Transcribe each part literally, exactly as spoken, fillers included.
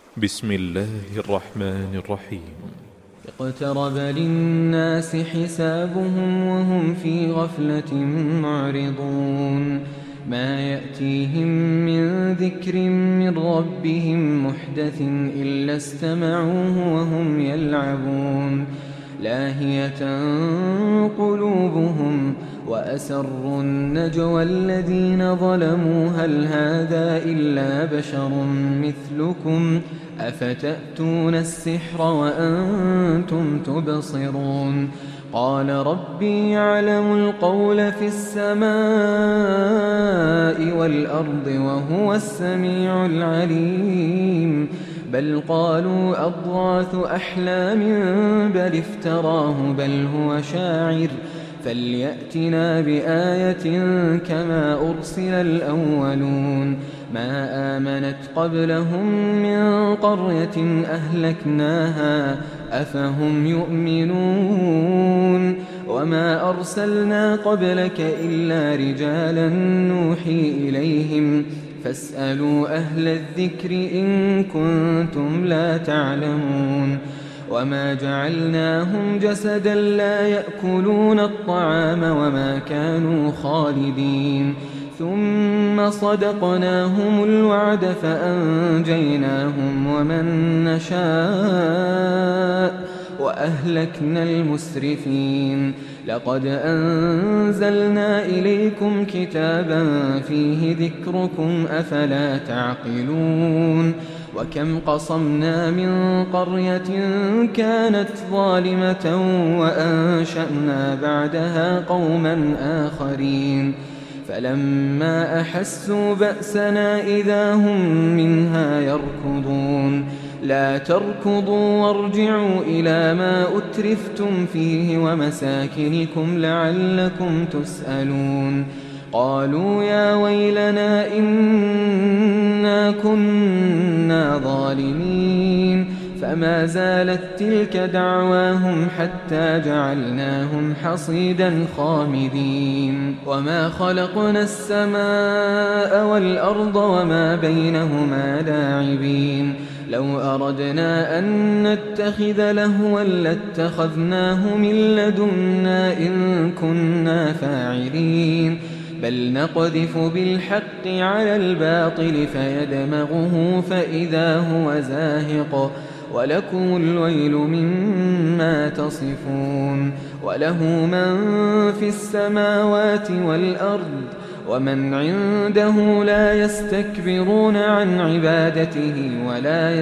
بسم الله الرحمن الرحيم. اقترب للناس حسابهم وهم في غفلة معرضون. ما يأتيهم من ذكر من ربهم محدث إلا استمعوه وهم يلعبون. لاهية قلوبهم وأسروا النجوى الذين ظلموا هل هذا إلا بشر مثلكم أفتأتون السحر وأنتم تبصرون. قال ربي يعلم القول في السماء والأرض وهو السميع العليم. بل قالوا أضغاث أحلام بل افتراه بل هو شاعر فليأتنا بآية كما أرسل الأولون. ما آمنت قبلهم من قرية أهلكناها أفهم يؤمنون. وما أرسلنا قبلك إلا رجالا نوحي إليهم فاسألوا أهل الذكر إن كنتم لا تعلمون. وما جعلناهم جسدا لا يأكلون الطعام وما كانوا خالدين. ثم صدقناهم الوعد فأنجيناهم ومن نشاء وأهلكنا المسرفين. لقد أنزلنا إليكم كتابا فيه ذكركم أفلا تعقلون. وكم قصمنا من قرية كانت ظالمة وأنشأنا بعدها قوما آخرين فلما أحسوا بأسنا إذا هم منها يركضون. لا تركضوا وارجعوا إلى ما أترفتم فيه ومساكنكم لعلكم تسألون. قالوا يا ويلنا إنا كنا ظالمين. فما زالت تلك دعواهم حتى جعلناهم حصيدا خامدين. وما خلقنا السماء والأرض وما بينهما لاعبين. لو أردنا أن نتخذ لهوا لاتخذناه من لدنا إن كنا فاعلين. بل نقذف بالحق على الباطل فيدمغه فإذا هو زاهق ولكم الويل مما تصفون. وله من في السماوات والأرض ومن عنده لا يستكبرون عن عبادته ولا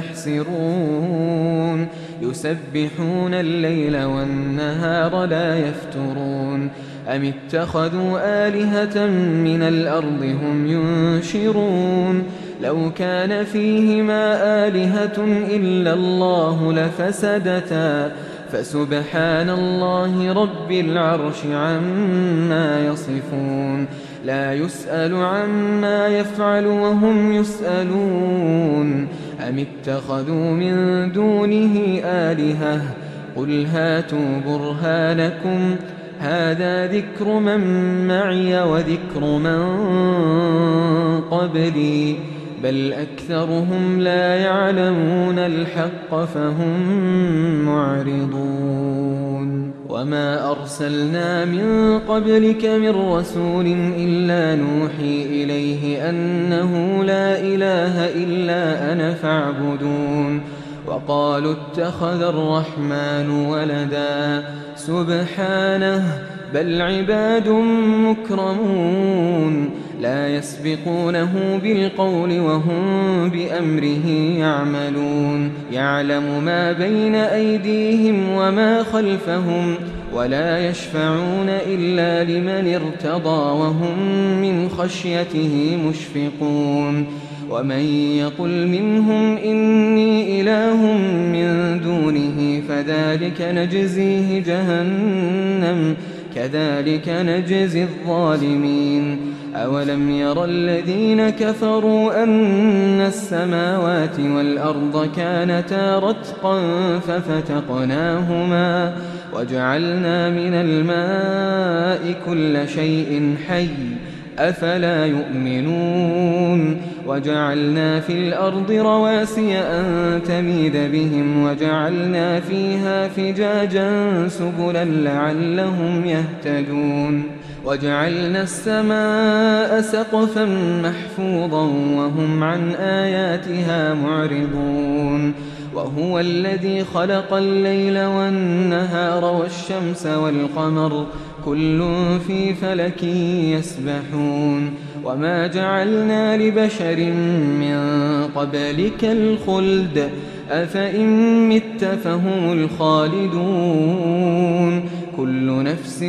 يستحسرون. يسبحون الليل والنهار لا يفترون. أم اتخذوا آلهة من الأرض هم ينشرون. لو كان فيهما آلهة إلا الله لفسدتا فسبحان الله رب العرش عما يصفون. لا يسأل عما يفعل وهم يسألون. أم اتخذوا من دونه آلهة قل هاتوا برهانكم هذا ذكر من معي وذكر من قبلي بل أكثرهم لا يعلمون الحق فهم معرضون. وما أرسلنا من قبلك من رسول إلا نوحي إليه أنه لا إله إلا أنا فاعبدون. وقالوا اتخذ الرحمن ولدا سبحانه بل عباد مكرمون لا يسبقونه بالقول وهم بأمره يعملون. يعلم ما بين أيديهم وما خلفهم ولا يشفعون إلا لمن ارتضى وهم من خشيته مشفقون. ومن يقل منهم إني إله من دونه فذلك نجزيه جهنم كذلك نجزي الظالمين. أولم ير الذين كفروا أن السماوات والأرض كانتا رتقا ففتقناهما وجعلنا من الماء كل شيء حي أفلا يؤمنون وجعلنا في الأرض رواسي أن تميد بهم وجعلنا فيها فجاجا سبلا لعلهم يهتدون وجعلنا السماء سقفا محفوظا وهم عن آياتها معرضون وهو الذي خلق الليل والنهار والشمس والقمر كل في فلك يسبحون وما جعلنا لبشر من قبلك الخلد أفإن مت فهم الخالدون كل نفس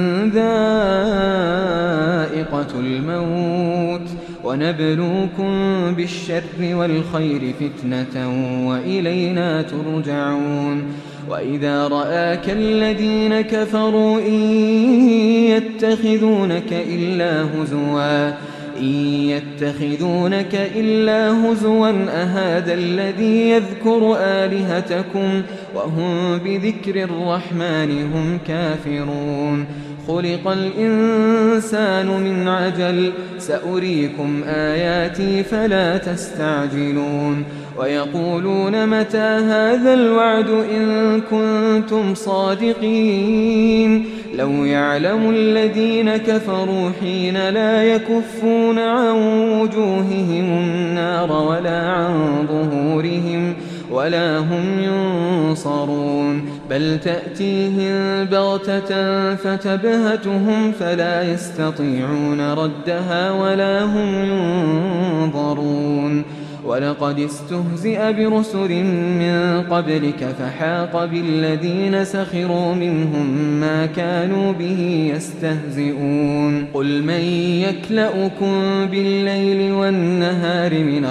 ذائقة الموت ونبلوكم بالشر والخير فتنة وإلينا ترجعون وإذا رآك الذين كفروا إن يتخذونك إلا هزوا إن يتخذونك إلا هزوا أهذا الذي يذكر آلهتكم وهم بذكر الرحمن هم كافرون خلق الإنسان من عجل سأريكم آياتي فلا تستعجلون ويقولون متى هذا الوعد إن كنتم صادقين لو يعلم الذين كفروا حين لا يكفون عن وجوههم النار ولا عن ظهورهم ولا هم ينصرون بل تأتيهم بغتة فتبهتهم فلا يستطيعون ردها ولا هم ينظرون ولقد استهزئ برسل من قبلك فحاق بالذين سخروا منهم ما كانوا به يستهزئون قل من يكلؤكم بالليل والنهار من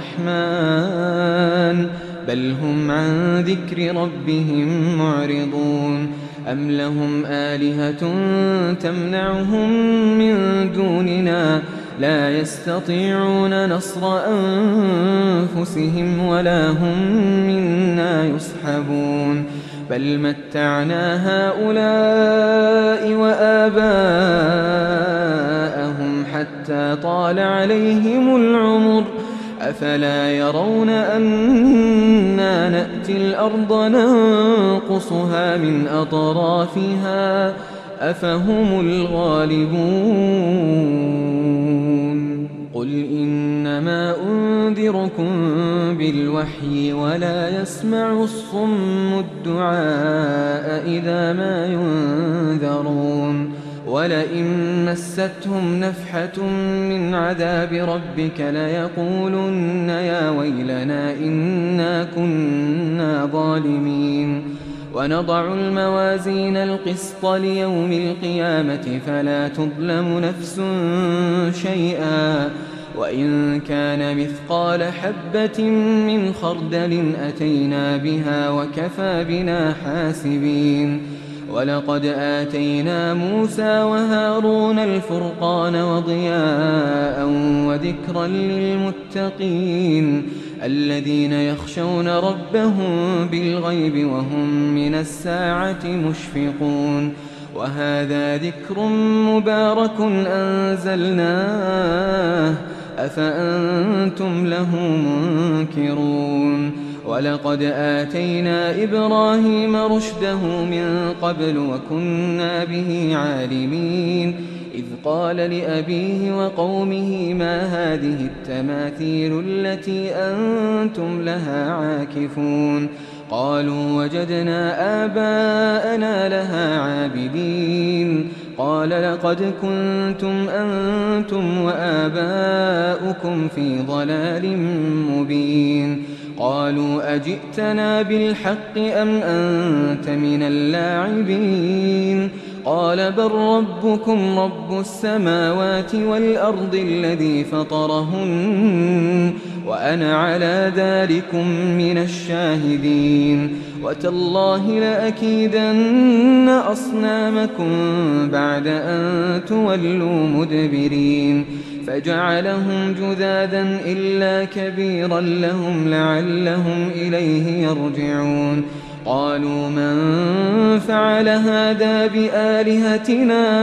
الرحمن بل هم عن ذكر ربهم معرضون أم لهم آلهة تمنعهم من دوننا لا يستطيعون نصر أنفسهم ولا هم منا يصحبون بل متعنا هؤلاء وآباءهم حتى طال عليهم العمر أفلا يرون أنا نأتي الأرض ننقصها من أطرافها أفهم الغالبون قل إنما أنذركم بالوحي ولا يسمع الصم الدعاء إذا ما ينذرون ولئن مستهم نفحة من عذاب ربك ليقولن يا ويلنا إنا كنا ظالمين ونضع الموازين القسط ليوم القيامة فلا تظلم نفس شيئا وإن كان مثقال حبة من خردل أتينا بها وكفى بنا حاسبين ولقد آتينا موسى وهارون الفرقان وضياء وذكرا للمتقين الذين يخشون ربهم بالغيب وهم من الساعة مشفقون وهذا ذكر مبارك أنزلناه أفأنتم له منكرون ولقد آتينا إبراهيم رشده من قبل وكنا به عالمين إذ قال لأبيه وقومه ما هذه التماثيل التي أنتم لها عاكفون قالوا وجدنا آباءنا لها عابدين قال لقد كنتم أنتم وآباؤكم في ضلال مبين قالوا أجئتنا بالحق أم أنت من اللاعبين قال بل ربكم رب السماوات والأرض الذي فطرهن وأنا على ذلكم من الشاهدين وتالله لأكيدن أصنامكم بعد أن تولوا مدبرين فجعلهم جذاذا إلا كبيرا لهم لعلهم إليه يرجعون قالوا من فعل هذا بآلهتنا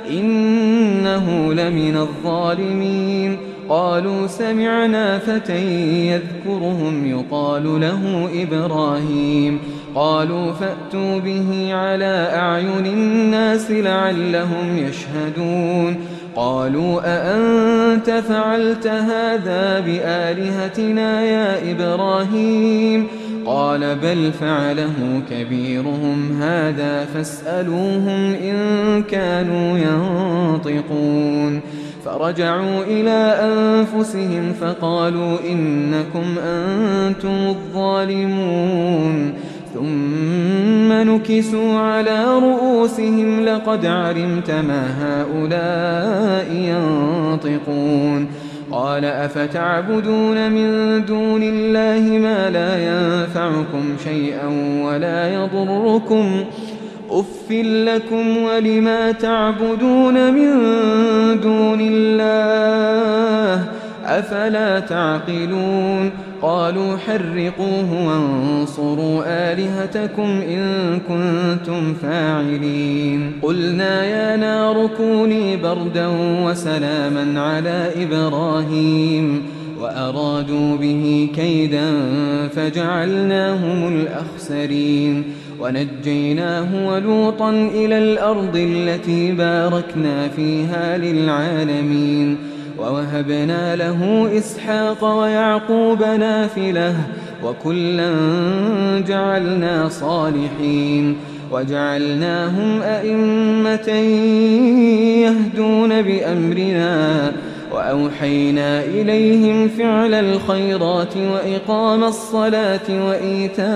إنه لمن الظالمين. قالوا سمعنا فتى يذكرهم يقال له إبراهيم. قالوا فأتوا به على أعين الناس لعلهم يشهدون. قالوا أأنت فعلت هذا بآلهتنا يا إبراهيم؟ قال بل فعله كبيرهم هذا فاسألوهم إن كانوا ينطقون. فرجعوا إلى أنفسهم فقالوا إنكم أنتم الظالمون. ثم نكسوا على رؤوسهم لقد علمت ما هؤلاء ينطقون. قال أفتعبدون من دون الله ما لا ينفعكم شيئا ولا يضركم أف لكم ولما تعبدون من دون الله أفلا تعقلون. قالوا حرقوه وانصروا آلهتكم إن كنتم فاعلين. قلنا يا نار كوني بردا وسلاما على إبراهيم وأرادوا به كيدا فجعلناهم الأخسرين. ونجيناه ولوطا إلى الأرض التي باركنا فيها للعالمين. ووهبنا له إسحاق ويعقوب نافلة وكلا جعلنا صالحين. وجعلناهم أئمة يهدون بأمرنا وأوحينا إليهم فعل الخيرات وإقام الصلاة وإيتاء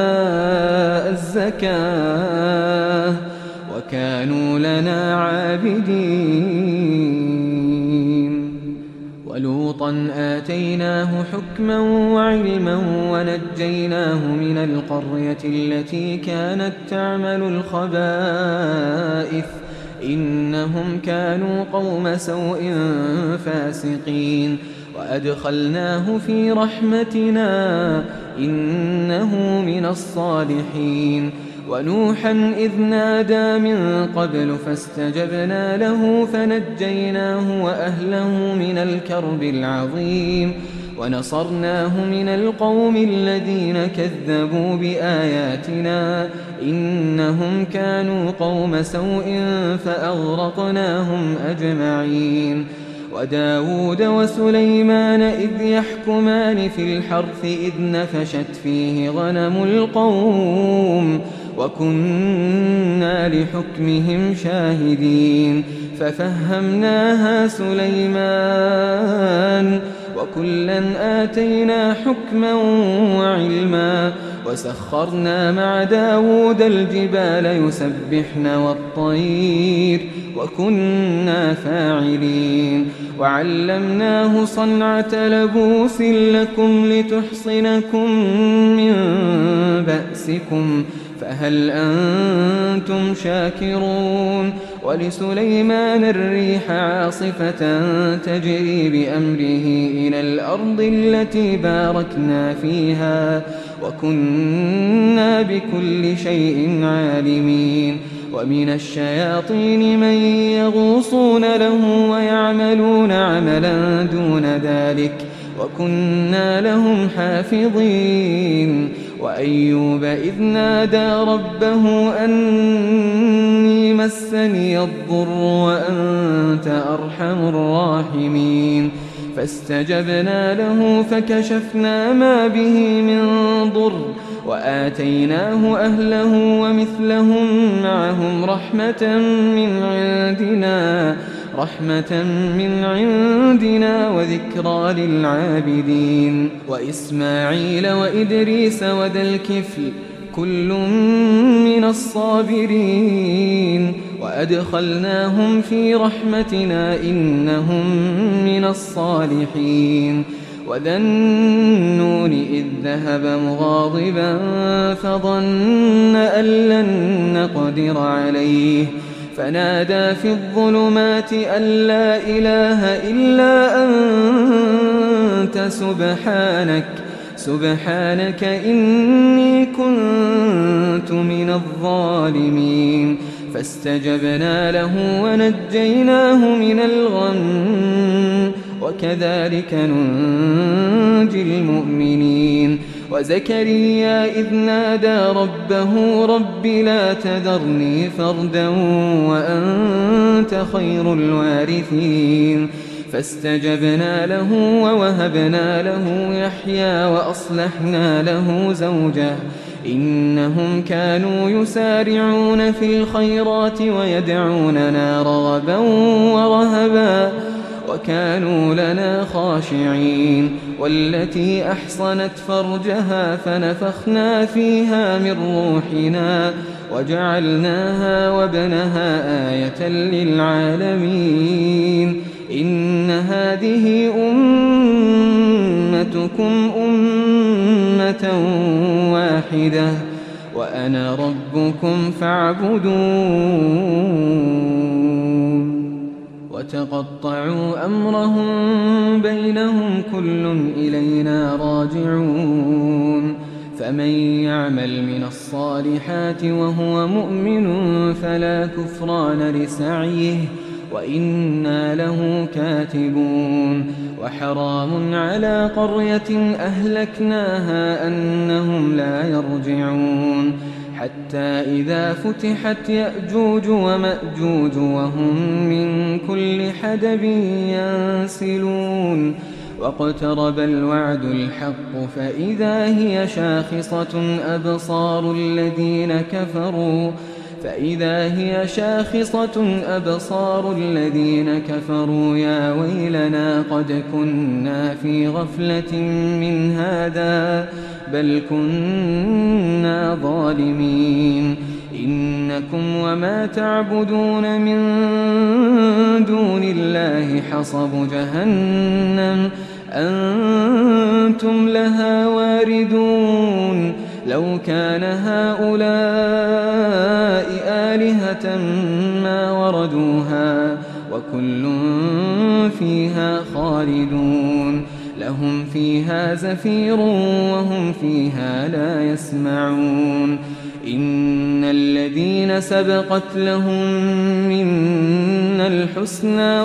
الزكاة وكانوا لنا عابدين. ولوطا آتيناه حكما وعلما ونجيناه من القرية التي كانت تعمل الخبائث إنهم كانوا قوم سوء فاسقين. وأدخلناه في رحمتنا إنه من الصالحين. ونوحا إذ نادى من قبل فاستجبنا له فنجيناه وأهله من الكرب العظيم. ونصرناه من القوم الذين كذبوا بآياتنا إنهم كانوا قوم سوء فأغرقناهم أجمعين. وداود وسليمان إذ يحكمان في الحرث إذ نفشت فيه غنم القوم وكنا لحكمهم شاهدين. ففهمناها سليمان وكلا آتينا حكما وعلما. وسخرنا مع داود الجبال يسبحن والطير وكنا فاعلين. وعلمناه صنعة لبوس لكم لتحصنكم من بأسكم فهل أنتم شاكرون. ولسليمان الريح عاصفة تجري بأمره إلى الأرض التي باركنا فيها وكنا بكل شيء عالمين. ومن الشياطين من يغوصون له ويعملون عملا دون ذلك وكنا لهم حافظين. وأيوب إذ نادى ربه أني مسني الضر وأنت أرحم الراحمين. فاستجبنا له فكشفنا ما به من ضر وآتيناه أهله ومثلهم معهم رحمة من عندنا رحمة من عندنا وذكرى للعابدين. وإسماعيل وإدريس وذا الكفل كل من الصابرين. وأدخلناهم في رحمتنا إنهم من الصالحين. وذا النون إذ ذهب مغاضبا فظن أن لن نقدر عليه فنادى في الظلمات أن لا إله إلا أنت سبحانك سبحانك إني كنت من الظالمين. فاستجبنا له ونجيناه من الغم وكذلك ننجي المؤمنين وزكريا إذ نادى ربه رب لا تذرني فردا وأنت خير الوارثين فاستجبنا له ووهبنا له يحيى وأصلحنا له زوجه إنهم كانوا يسارعون في الخيرات ويدعوننا رغبا ورهبا وكانوا لنا خاشعين والتي أحصنت فرجها فنفخنا فيها من روحنا وجعلناها وابنها آية للعالمين إن هذه أمتكم أمة واحدة وأنا ربكم فاعبدون وتقطعوا أمرهم بينهم كل إلينا راجعون فمن يعمل من الصالحات وهو مؤمن فلا كفران لسعيه وإنا له كاتبون وحرام على قرية أهلكناها أنهم لا يرجعون حتى إذا فتحت يأجوج ومأجوج وهم من كل حدب ينسلون واقترب الوعد الحق فإذا هي شاخصة أبصار الذين كفروا فإذا هي شاخصة أبصار الذين كفروا يا ويلنا قد كنا في غفلة من هذا بل كنا ظالمين إنكم وما تعبدون من دون الله حصب جهنم أنتم لها واردون لو كان هؤلاء آلهة ما وردوها وكل فيها خالدون لهم فيها زفير وهم فيها لا يسمعون إن الذين سبقت لهم منا الحسنى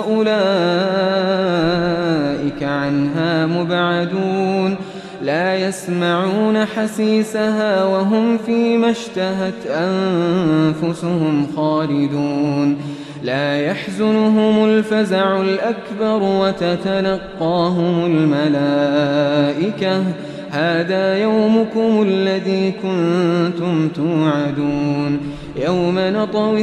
أولئك عنها مبعدون لا يسمعون حسيسها وهم فيما اشتهت أنفسهم خالدون لا يحزنهم الفزع الأكبر وتتلقاهم الملائكة هذا يومكم الذي كنتم توعدون يوم نطوي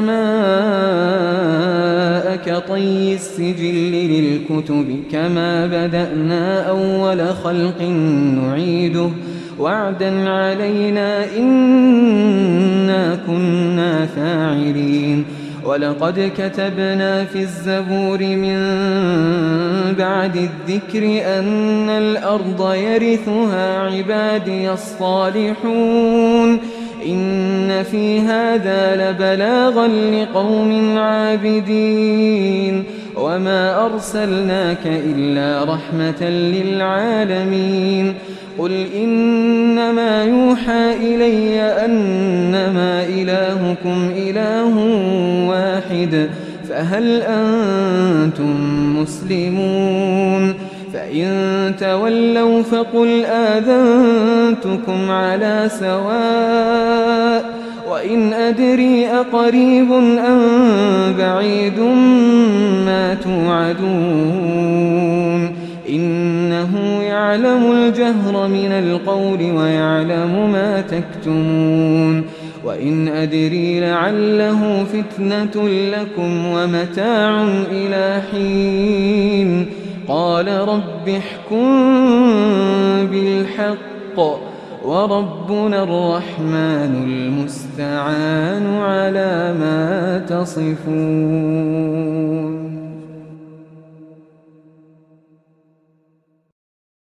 السماء كطي السجل للكتب كما بدأنا أول خلق نعيده وعدا علينا إنا كنا فاعلين ولقد كتبنا في الزبور من بعد الذكر أن الأرض يرثها عبادي الصالحون إن في هذا لبلاغا لقوم عابدين وما أرسلناك إلا رحمة للعالمين قل إنما يوحى إلي أنما إلهكم إله واحد فهل أنتم مسلمون فإن تولوا فقل آذنتكم على سواء وإن أدري أقريب أم بعيد ما توعدون إنه يعلم الجهر من القول ويعلم ما تكتمون وإن أدري لعله فتنة لكم ومتاع إلى حين قال رب احكم بالحق وربنا الرحمن المستعان على ما تصفون.